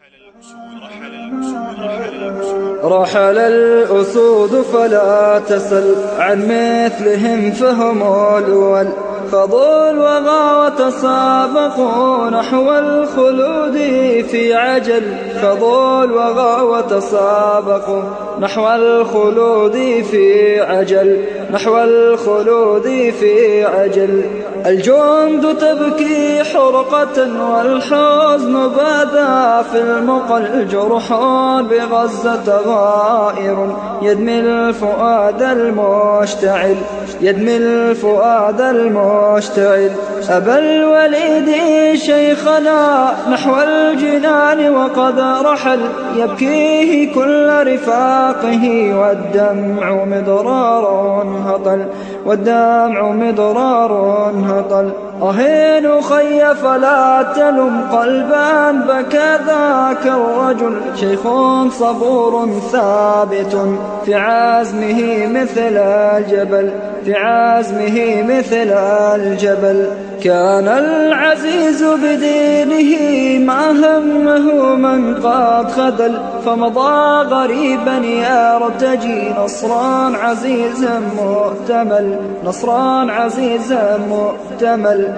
رحل الأسود فلا تسل عن مثلهم فهم الأول، خضوا الوغى وتسابقوا نحو الخلود في عجل، خضوا الوغى وتسابقوا نحو الخلود في عجل، نحو الخلود في عجل. الجند تبكي حرقة والحزن بدا في المقل، جرح بغزة غائر يدمي الفؤاد المشتعل، يدمي الفؤاد المشتعل. أبا الوليد شيخنا نحو الجنان وقد رحل، يبكيه كل رفاقه والدمع مضرار هطل، والدمع مضرار هطل. أهين خي فلا تلم قلبا بكى ذاك الرجل، شيخ صبور ثابت في عزمه مثل الجبل، في عزمه مثل الجبل. كان العزيز بدينه ما همه من قد خذل، فمضى غريبا يرتجي نصرا عزيزا مؤتمل، نصرا عزيزا مؤتمل.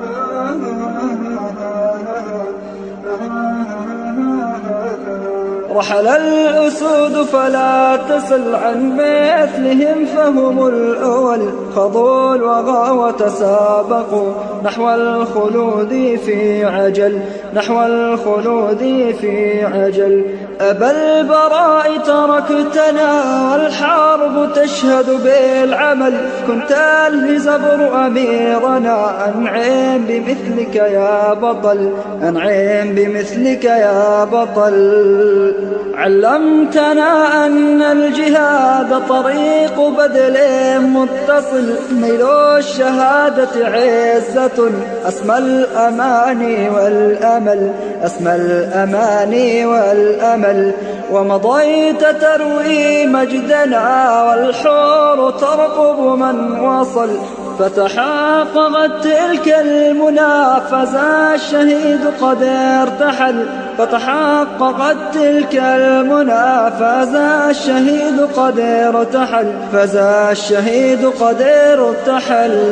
رحل الأسود فلا تسل عن مثلهم فهم الأول، خضوا الوغى وتسابقوا نحو الخلود في عجل، نحو الخلود في عجل. أبا البراء تركتنا والحرب تشهد بالعمل، كنت الهزبر أميرنا أنعم بمثلك يا بطل، أنعم بمثلك يا بطل. علمتنا أن الجهاد طريق بذل متصل، نيل الشهادة عزة أسمى الأماني والأمل، أسمى الأماني والأمل. ومضيت تروي مجدنا والحور ترقب من وصل، فتحققت تلك المنى فزا الشهيد قد ارتحل، فتحققت تلك المنى فزا الشهيد قد ارتحل، فزا الشهيد قد ارتحل.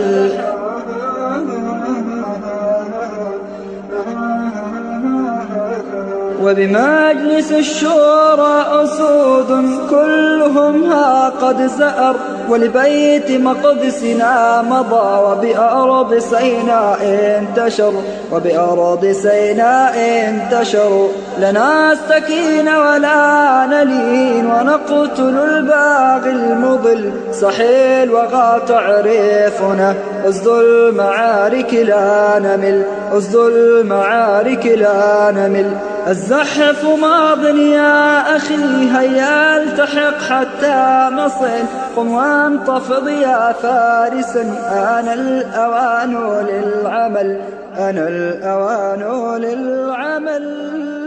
وبمجلس الشورى أسود كلهم ها قد زأر، ولبيت مقدسنا مضى وبأرض سيناء انتشر، وبأرض سيناء انتشر. لنا استكين ولا نلين ونقتل الباغي المضل، صحيل وغا تعرفنا أسد المعارك لا نمل، أسد المعارك لا نمل. الزحف ماض يا أخي هيا التحق حتى نصل، قم وانتفض يا فارسا آن الأوان للعمل، آن الأوان للعمل.